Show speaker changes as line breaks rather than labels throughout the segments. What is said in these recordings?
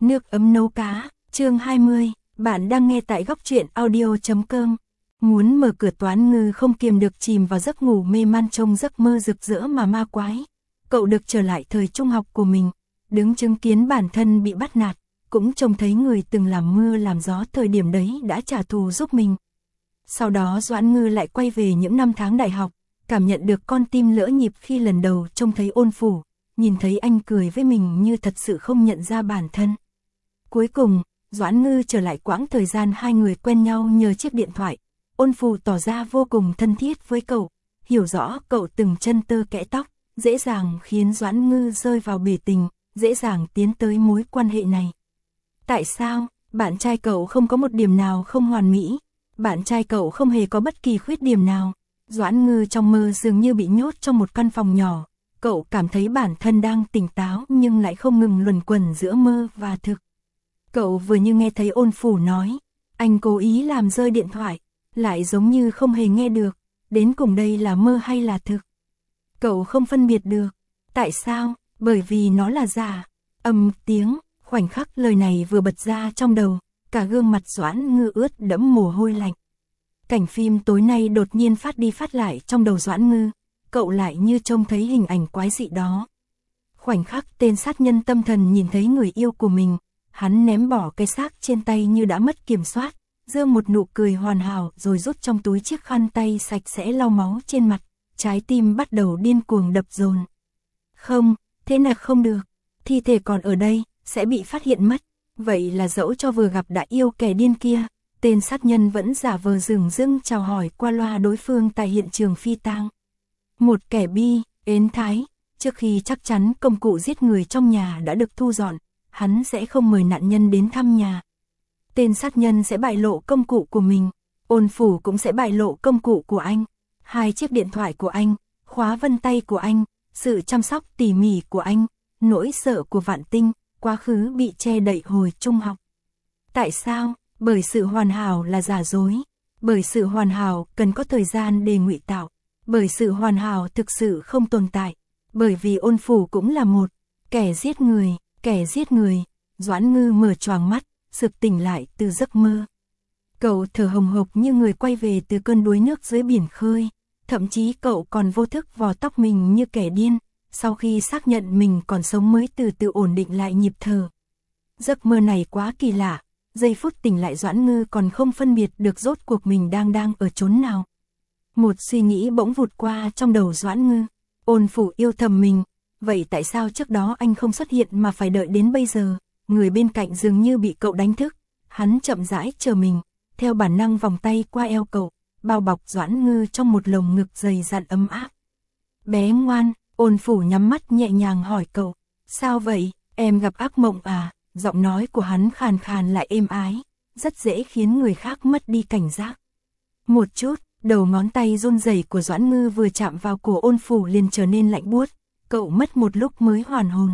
Nước ấm nấu cá, chương 20, bạn đang nghe tại góc truyện audio.com. Muốn mở cửa Doãn Ngư không kiềm được chìm vào giấc ngủ mê man trong giấc mơ rực rỡ mà ma quái. Cậu được trở lại thời trung học của mình, đứng chứng kiến bản thân bị bắt nạt, cũng trông thấy người từng làm mưa làm gió thời điểm đấy đã trả thù giúp mình. Sau đó Doãn Ngư lại quay về những năm tháng đại học, cảm nhận được con tim lỡ nhịp khi lần đầu trông thấy Ôn Phủ, nhìn thấy anh cười với mình như thật sự không nhận ra bản thân. Cuối cùng, Doãn Ngư trở lại quãng thời gian hai người quen nhau nhờ chiếc điện thoại. Ôn Phủ tỏ ra vô cùng thân thiết với cậu, hiểu rõ cậu từng chân tơ kẽ tóc, dễ dàng khiến Doãn Ngư rơi vào bể tình, dễ dàng tiến tới mối quan hệ này. Tại sao, bạn trai cậu không có một điểm nào không hoàn mỹ, bạn trai cậu không hề có bất kỳ khuyết điểm nào. Doãn Ngư trong mơ dường như bị nhốt trong một căn phòng nhỏ, cậu cảm thấy bản thân đang tỉnh táo nhưng lại không ngừng luẩn quẩn giữa mơ và thực. Cậu vừa như nghe thấy Ôn Phủ nói, anh cố ý làm rơi điện thoại, lại giống như không hề nghe được, đến cùng đây là mơ hay là thực. Cậu không phân biệt được, tại sao, bởi vì nó là giả. Ầm tiếng, khoảnh khắc lời này vừa bật ra trong đầu, cả gương mặt Doãn Ngư ướt đẫm mồ hôi lạnh. Cảnh phim tối nay đột nhiên phát đi phát lại trong đầu Doãn Ngư, cậu lại như trông thấy hình ảnh quái dị đó. Khoảnh khắc tên sát nhân tâm thần nhìn thấy người yêu của mình, hắn ném bỏ cái xác trên tay như đã mất kiểm soát, giương một nụ cười hoàn hảo rồi rút trong túi chiếc khăn tay sạch sẽ lau máu trên mặt, trái tim bắt đầu điên cuồng đập dồn. Không, thế nào không được, thi thể còn ở đây, sẽ bị phát hiện mất, vậy là dẫu cho vừa gặp đã yêu kẻ điên kia, tên sát nhân vẫn giả vờ dửng dưng chào hỏi qua loa đối phương tại hiện trường phi tang. Một kẻ ến thái, trước khi chắc chắn công cụ giết người trong nhà đã được thu dọn, hắn sẽ không mời nạn nhân đến thăm nhà. Tên sát nhân sẽ bại lộ công cụ của mình, Ôn Phủ cũng sẽ bại lộ công cụ của anh, hai chiếc điện thoại của anh, khóa vân tay của anh, sự chăm sóc tỉ mỉ của anh, nỗi sợ của Vạn Tinh, quá khứ bị che đậy hồi trung học. Tại sao? Bởi sự hoàn hảo là giả dối, bởi sự hoàn hảo cần có thời gian để ngụy tạo, bởi sự hoàn hảo thực sự không tồn tại, bởi vì Ôn Phủ cũng là một kẻ giết người. Doãn Ngư mở choàng mắt, sực tỉnh lại từ giấc mơ. Cậu thở hồng hộc như người quay về từ cơn đuối nước dưới biển khơi, thậm chí cậu còn vô thức vò tóc mình như kẻ điên, sau khi xác nhận mình còn sống mới từ từ ổn định lại nhịp thở. Giấc mơ này quá kỳ lạ, giây phút tỉnh lại Doãn Ngư còn không phân biệt được rốt cuộc mình đang ở chốn nào. Một suy nghĩ bỗng vụt qua trong đầu Doãn Ngư, Ôn Phủ yêu thầm mình, vậy tại sao trước đó anh không xuất hiện mà phải đợi đến bây giờ? Người bên cạnh dường như bị cậu đánh thức, hắn chậm rãi chờ mình, theo bản năng vòng tay qua eo cậu, bao bọc Doãn Ngư trong một lồng ngực dày dặn ấm áp. Bé ngoan, Ôn Phủ nhắm mắt nhẹ nhàng hỏi cậu, sao vậy, em gặp ác mộng à? Giọng nói của hắn khàn khàn lại êm ái, rất dễ khiến người khác mất đi cảnh giác. Một chút, đầu ngón tay run rẩy của Doãn Ngư vừa chạm vào cổ Ôn Phủ liền trở nên lạnh buốt, cậu mất một lúc mới hoàn hồn.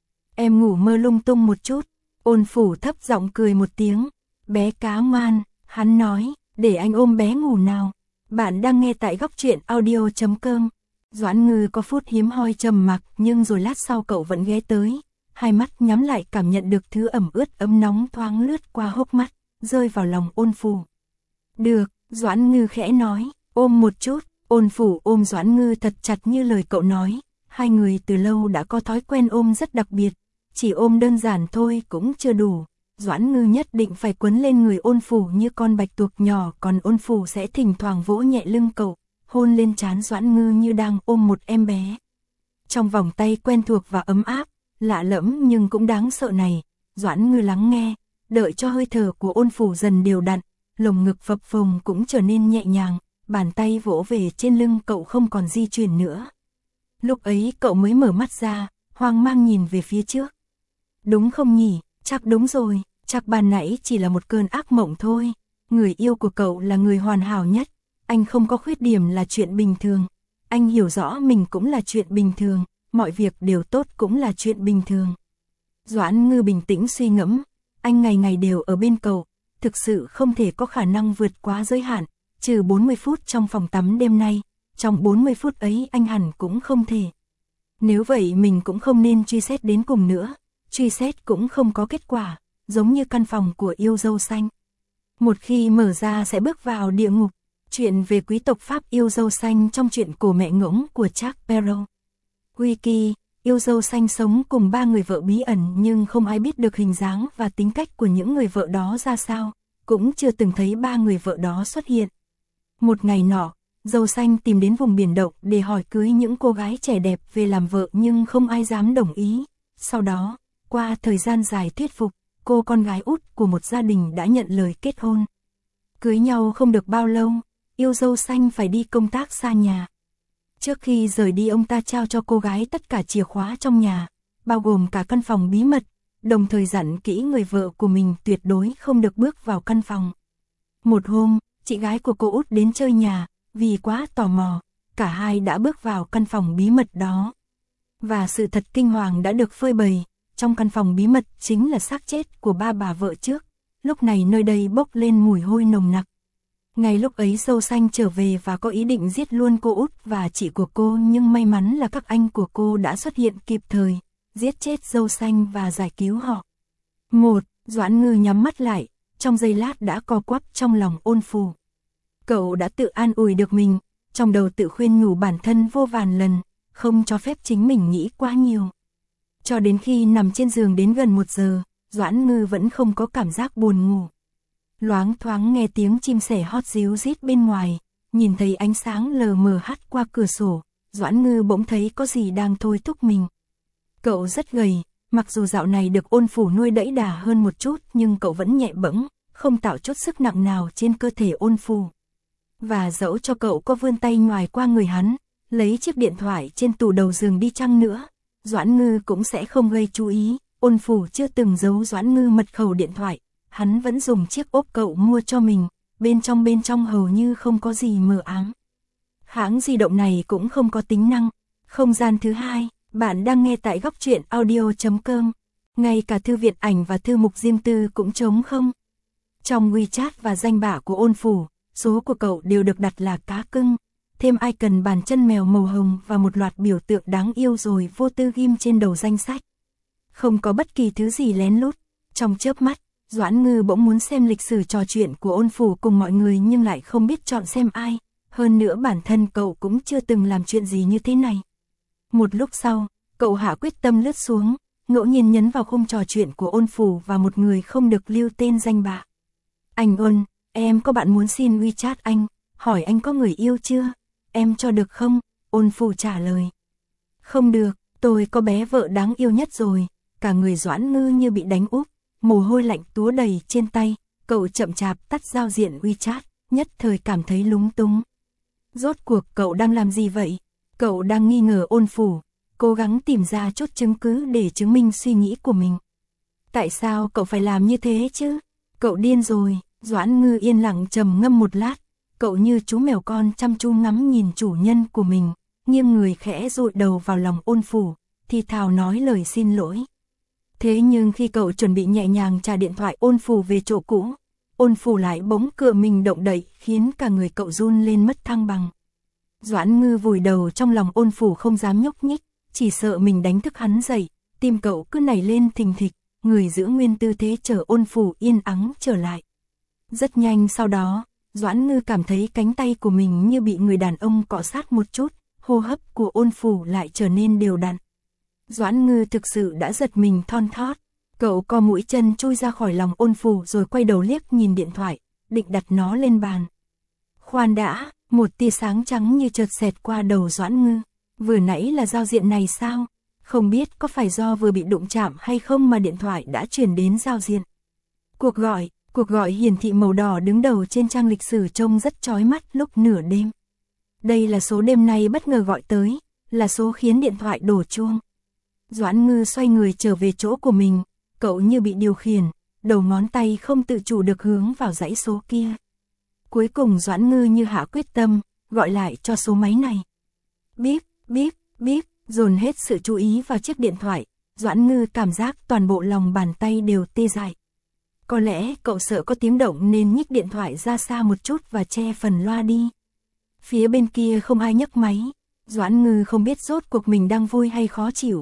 Em ngủ mơ lung tung một chút, Ôn Phủ thấp giọng cười một tiếng, bé cá ngoan, hắn nói, để anh ôm bé ngủ nào. Bạn đang nghe tại góc truyện audio.com. Doãn Ngư có phút hiếm hoi trầm mặc nhưng rồi lát sau cậu vẫn ghé tới, hai mắt nhắm lại cảm nhận được thứ ẩm ướt ấm nóng thoáng lướt qua hốc mắt, rơi vào lòng Ôn Phủ. Được, Doãn Ngư khẽ nói, ôm một chút. Ôn Phủ ôm Doãn Ngư thật chặt như lời cậu nói, hai người từ lâu đã có thói quen ôm rất đặc biệt, chỉ ôm đơn giản thôi cũng chưa đủ. Doãn Ngư nhất định phải quấn lên người Ôn Phủ như con bạch tuộc nhỏ, còn Ôn Phủ sẽ thỉnh thoảng vỗ nhẹ lưng cậu, hôn lên trán Doãn Ngư như đang ôm một em bé. Trong vòng tay quen thuộc và ấm áp, lạ lẫm nhưng cũng đáng sợ này, Doãn Ngư lắng nghe, đợi cho hơi thở của Ôn Phủ dần đều đặn, lồng ngực phập phồng cũng trở nên nhẹ nhàng, bàn tay vỗ về trên lưng cậu không còn di chuyển nữa. Lúc ấy cậu mới mở mắt ra, hoang mang nhìn về phía trước. Đúng không nhỉ? Chắc đúng rồi, chắc ban nãy chỉ là một cơn ác mộng thôi. Người yêu của cậu là người hoàn hảo nhất, anh không có khuyết điểm là chuyện bình thường. Anh hiểu rõ mình cũng là chuyện bình thường, mọi việc đều tốt cũng là chuyện bình thường. Doãn Ngư bình tĩnh suy ngẫm, anh ngày ngày đều ở bên cậu, thực sự không thể có khả năng vượt quá giới hạn, trừ 40 phút trong phòng tắm đêm nay, trong 40 phút ấy anh hẳn cũng không thể. Nếu vậy mình cũng không nên truy xét đến cùng nữa. truy xét cũng không có kết quả, giống như căn phòng của yêu dâu xanh. Một khi mở ra sẽ bước vào địa ngục. Chuyện về quý tộc Pháp yêu dâu xanh trong truyện cổ mẹ ngỗng của Jack Perrault. Wiki, yêu dâu xanh sống cùng 3 người vợ bí ẩn nhưng không ai biết được hình dáng và tính cách của những người vợ đó ra sao, cũng chưa từng thấy 3 người vợ đó xuất hiện. Một ngày nọ, dâu xanh tìm đến vùng biển động để hỏi cưới những cô gái trẻ đẹp về làm vợ nhưng không ai dám đồng ý. Sau đó, qua thời gian dài thuyết phục, cô con gái út của một gia đình đã nhận lời kết hôn. Cưới nhau không được bao lâu, yêu dâu xanh phải đi công tác xa nhà. Trước khi rời đi ông ta trao cho cô gái tất cả chìa khóa trong nhà, bao gồm cả căn phòng bí mật, đồng thời dặn kỹ người vợ của mình tuyệt đối không được bước vào căn phòng. Một hôm, chị gái của cô út đến chơi nhà, vì quá tò mò, cả hai đã bước vào căn phòng bí mật đó. Và sự thật kinh hoàng đã được phơi bày, trong căn phòng bí mật chính là xác chết của 3 bà vợ trước, lúc này nơi đây bốc lên mùi hôi nồng nặc. Ngay lúc ấy dâu xanh trở về và có ý định giết luôn cô út và chị của cô nhưng may mắn là các anh của cô đã xuất hiện kịp thời, giết chết dâu xanh và giải cứu họ. Doãn Ngư nhắm mắt lại, trong giây lát đã co quắp trong lòng Ôn Phù. Cậu đã tự an ủi được mình, trong đầu tự khuyên nhủ bản thân vô vàn lần, không cho phép chính mình nghĩ quá nhiều. Cho đến khi nằm trên giường đến gần 1 giờ, Doãn Ngư vẫn không có cảm giác buồn ngủ. Loáng thoáng nghe tiếng chim sẻ hót ríu rít bên ngoài, nhìn thấy ánh sáng lờ mờ hắt qua cửa sổ, Doãn Ngư bỗng thấy có gì đang thôi thúc mình. Cậu rất gầy, mặc dù dạo này được Ôn Phủ nuôi đẫy đà hơn một chút nhưng cậu vẫn nhẹ bẫng, không tạo chút sức nặng nào trên cơ thể Ôn Phủ. Và dẫu cho cậu có vươn tay nhoài qua người hắn, lấy chiếc điện thoại trên tủ đầu giường đi chăng nữa, Doãn Ngư cũng sẽ không gây chú ý. Ôn Phủ chưa từng giấu Doãn Ngư mật khẩu điện thoại, hắn vẫn dùng chiếc ốp cậu mua cho mình, bên trong hầu như không có gì mờ ám. Hãng di động này cũng không có tính năng. Không gian thứ hai, bạn đang nghe tại góc truyện audio.com. Ngay cả thư viện ảnh và thư mục riêng tư cũng trống không. Trong WeChat và danh bạ của Ôn Phủ, số của cậu đều được đặt là cá cưng, thêm icon bàn chân mèo màu hồng và một loạt biểu tượng đáng yêu rồi vô tư ghim trên đầu danh sách. Không có bất kỳ thứ gì lén lút. Trong chớp mắt, Doãn Ngư bỗng muốn xem lịch sử trò chuyện của Ôn Phủ cùng mọi người nhưng lại không biết chọn xem ai. Hơn nữa bản thân cậu cũng chưa từng làm chuyện gì như thế này. Một lúc sau, cậu hạ quyết tâm lướt xuống, ngẫu nhiên nhấn vào khung trò chuyện của Ôn Phủ và một người không được lưu tên danh bạ. Anh Ôn, em có bạn muốn xin WeChat anh, hỏi anh có người yêu chưa? Em cho được không? Ôn Phủ trả lời. Không được, tôi có bé vợ đáng yêu nhất rồi. Cả người Doãn Ngư như bị đánh úp, mồ hôi lạnh túa đầy trên tay, cậu chậm chạp tắt giao diện WeChat, nhất thời cảm thấy lúng túng. Rốt cuộc cậu đang làm gì vậy? Cậu đang nghi ngờ Ôn Phủ, cố gắng tìm ra chút chứng cứ để chứng minh suy nghĩ của mình. Tại sao cậu phải làm như thế chứ? Cậu điên rồi. Doãn Ngư yên lặng trầm ngâm một lát, cậu như chú mèo con chăm chú ngắm nhìn chủ nhân của mình, nghiêng người khẽ dụi đầu vào lòng Ôn Phủ, thì thào nói lời xin lỗi. Thế nhưng khi cậu chuẩn bị nhẹ nhàng trả điện thoại Ôn Phủ về chỗ cũ, Ôn Phủ lại bỗng cựa mình động đậy khiến cả người cậu run lên mất thăng bằng. Doãn Ngư vùi đầu trong lòng Ôn Phủ không dám nhúc nhích, chỉ sợ mình đánh thức hắn dậy, tim cậu cứ nảy lên thình thịch, người giữ nguyên tư thế chờ Ôn Phủ yên ắng trở lại. Rất nhanh sau đó, Doãn Ngư cảm thấy cánh tay của mình như bị người đàn ông cọ sát một chút, hô hấp của Ôn Phủ lại trở nên đều đặn. Doãn Ngư thực sự đã giật mình thon thót, cậu co mũi chân chui ra khỏi lòng Ôn Phủ rồi quay đầu liếc nhìn điện thoại, định đặt nó lên bàn. Khoan đã, một tia sáng trắng như chợt xẹt qua đầu Doãn Ngư, vừa nãy là giao diện này sao? Không biết có phải do vừa bị đụng chạm hay không mà điện thoại đã chuyển đến giao diện. Cuộc gọi hiển thị màu đỏ đứng đầu trên trang lịch sử trông rất chói mắt lúc nửa đêm. Đây là số đêm nay bất ngờ gọi tới, là số khiến điện thoại đổ chuông. Doãn Ngư xoay người trở về chỗ của mình, cậu như bị điều khiển, đầu ngón tay không tự chủ được hướng vào dãy số kia. Cuối cùng Doãn Ngư như hạ quyết tâm, gọi lại cho số máy này. Bíp, bíp, bíp, dồn hết sự chú ý vào chiếc điện thoại, Doãn Ngư cảm giác toàn bộ lòng bàn tay đều tê dại. Có lẽ cậu sợ có tiếng động nên nhích điện thoại ra xa một chút và che phần loa đi. Phía bên kia không ai nhấc máy, Doãn Ngư không biết rốt cuộc mình đang vui hay khó chịu.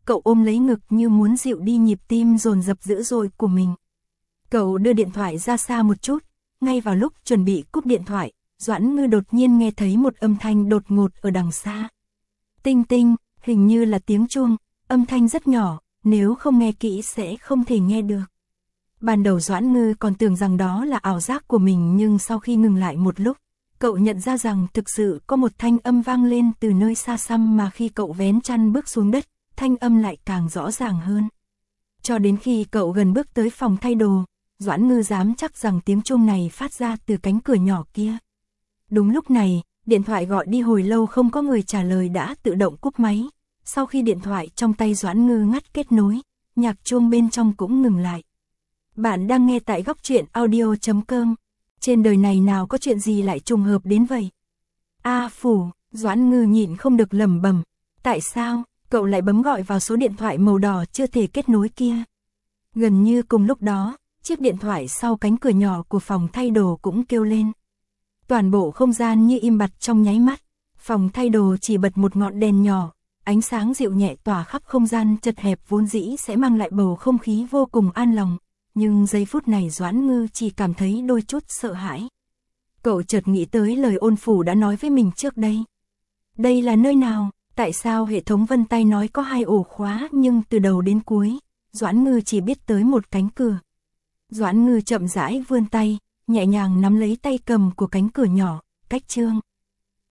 cậu ôm lấy ngực như muốn dịu đi nhịp tim dồn dập dữ dội của mình. Cậu đưa điện thoại ra xa một chút, ngay vào lúc chuẩn bị cúp điện thoại, Doãn Ngư đột nhiên nghe thấy một âm thanh đột ngột ở đằng xa. Tinh tinh, hình như là tiếng chuông, âm thanh rất nhỏ, nếu không nghe kỹ sẽ không thể nghe được. Ban đầu Doãn Ngư còn tưởng rằng đó là ảo giác của mình, nhưng sau khi ngừng lại một lúc, cậu nhận ra rằng thực sự có một thanh âm vang lên từ nơi xa xăm, mà khi cậu vén chăn bước xuống đất, thanh âm lại càng rõ ràng hơn. Cho đến khi cậu gần bước tới phòng thay đồ, Doãn Ngư dám chắc rằng tiếng chuông này phát ra từ cánh cửa nhỏ kia. Đúng lúc này, điện thoại gọi đi hồi lâu không có người trả lời đã tự động cúp máy. Sau khi điện thoại trong tay Doãn Ngư ngắt kết nối, nhạc chuông bên trong cũng ngừng lại. Bạn đang nghe tại góc truyện audio.com. Trên đời này nào có chuyện gì lại trùng hợp đến vậy? Phủ, Doãn Ngư nhịn không được lẩm bẩm. Tại sao, cậu lại bấm gọi vào số điện thoại màu đỏ chưa thể kết nối kia? Gần như cùng lúc đó, chiếc điện thoại sau cánh cửa nhỏ của phòng thay đồ cũng kêu lên. Toàn bộ không gian như im bặt trong nháy mắt. Phòng thay đồ chỉ bật một ngọn đèn nhỏ, ánh sáng dịu nhẹ tỏa khắp không gian chật hẹp vốn dĩ sẽ mang lại bầu không khí vô cùng an lòng. Nhưng giây phút này Doãn Ngư chỉ cảm thấy đôi chút sợ hãi. Cậu chợt nghĩ tới lời Ôn Phủ đã nói với mình trước đây. Đây là nơi nào? Tại sao hệ thống vân tay nói có 2 ổ khóa, nhưng từ đầu đến cuối, Doãn Ngư chỉ biết tới một cánh cửa. Doãn Ngư chậm rãi vươn tay, nhẹ nhàng nắm lấy tay cầm của cánh cửa nhỏ, cách chương.